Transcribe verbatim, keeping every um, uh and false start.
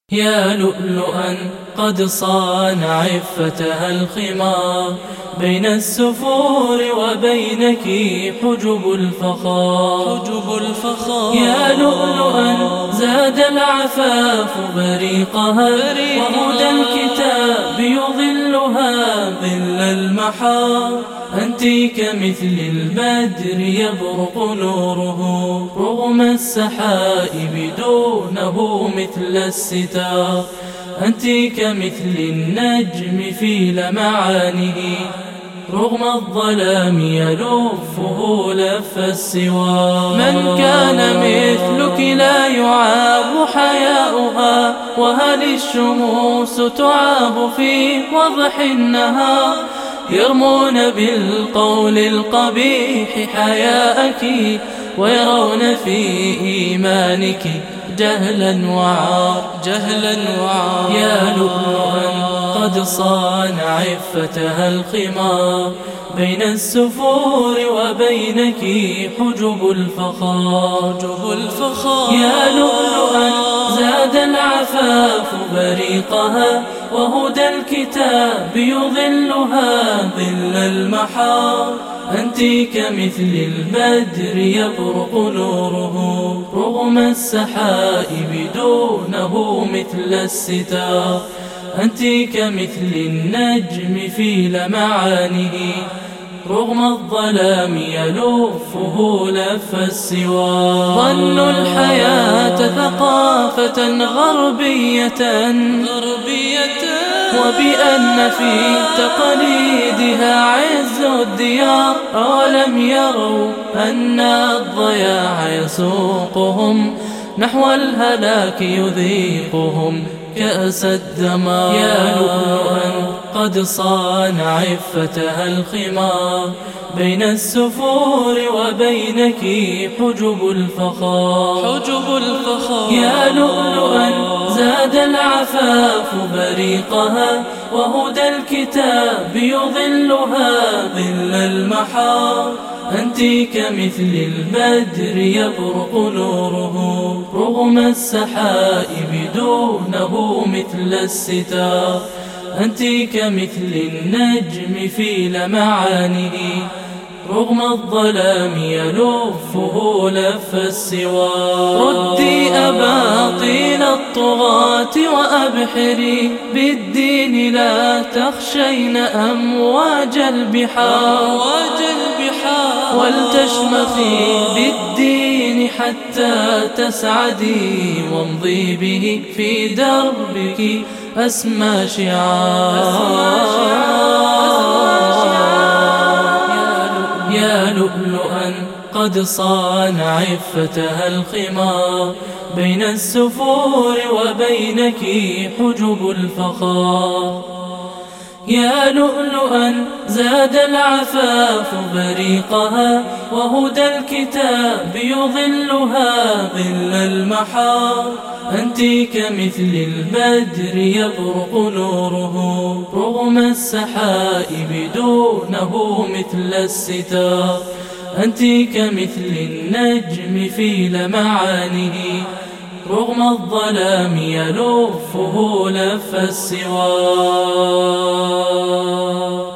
يا لؤلؤا قد صان عفتها الخمار، بين السفور وبينك حجب الفخار. حجب الفخار يا لؤلؤا زاد العفاف بريقها، وهدى الكتاب يظلها ظل المحار. أنت كمثل البدر يبرق نوره رغم السحائب دونه مثل الستار. أنت كمثل النجم في لمعانه رغم الظلام يلفه لف السوار. من كان مثلك لا يعاب حياؤها، وهل الشموس تعاب في وضح النهار؟ يرمون بالقول القبيح حياءك، ويرون في إيمانك جهلا وعار. جهلا وعار يا لؤلؤا قد صان عفتها الخمار، بين السفور وبينك حجب الفخار. حجب الفخار يا لؤلؤا زاد العفاف بريقها، وهدى الكتاب يظلها ظل المحار. أنت كمثل البدر يبرق نوره رغم السحائب دونه مثل الستار. أنت كمثل النجم في لمعانه رغم الظلام يلفه لف السوار. ظنوا الحياة ثقافة غربية، وبأن في تقاليدها عز الديار. أولم يروا أن الضياع يسوقهم نحو الهلاك، يذيقهم كأس الدمار. يا لؤلؤا قد صان عفتها الخمار، بين السفور وبينك حجب الفخار. حجب الفخار يا لؤلؤا زاد العفاف بريقها، وهدى الكتاب يظلها ظل المحار. أنت كمثل البدر يبرق نوره رغم السحائب دونه مثل الستار. أنت كمثل النجم في لمعانه رغم الظلام يلفه لف السوار. ردي أباطيل الطغاة وأبحري بالدين، لا تخشين أمواج البحار. ولتشمخي بالدين حتى تسعدي، وامضي به في دربك أسمى شعار. يا لؤلؤا قد صان عفتها الخمار، بين السفور وبينك حجب الفخار. يا لؤلؤا زاد العفاف بريقها، وهدى الكتاب يظلها ظل المحار. أنت كمثل البدر يبرق نوره رغم السحائب دونه مثل الستار. أنت كمثل النجم في لمعانه رغم الظلام يلفه لف السوار.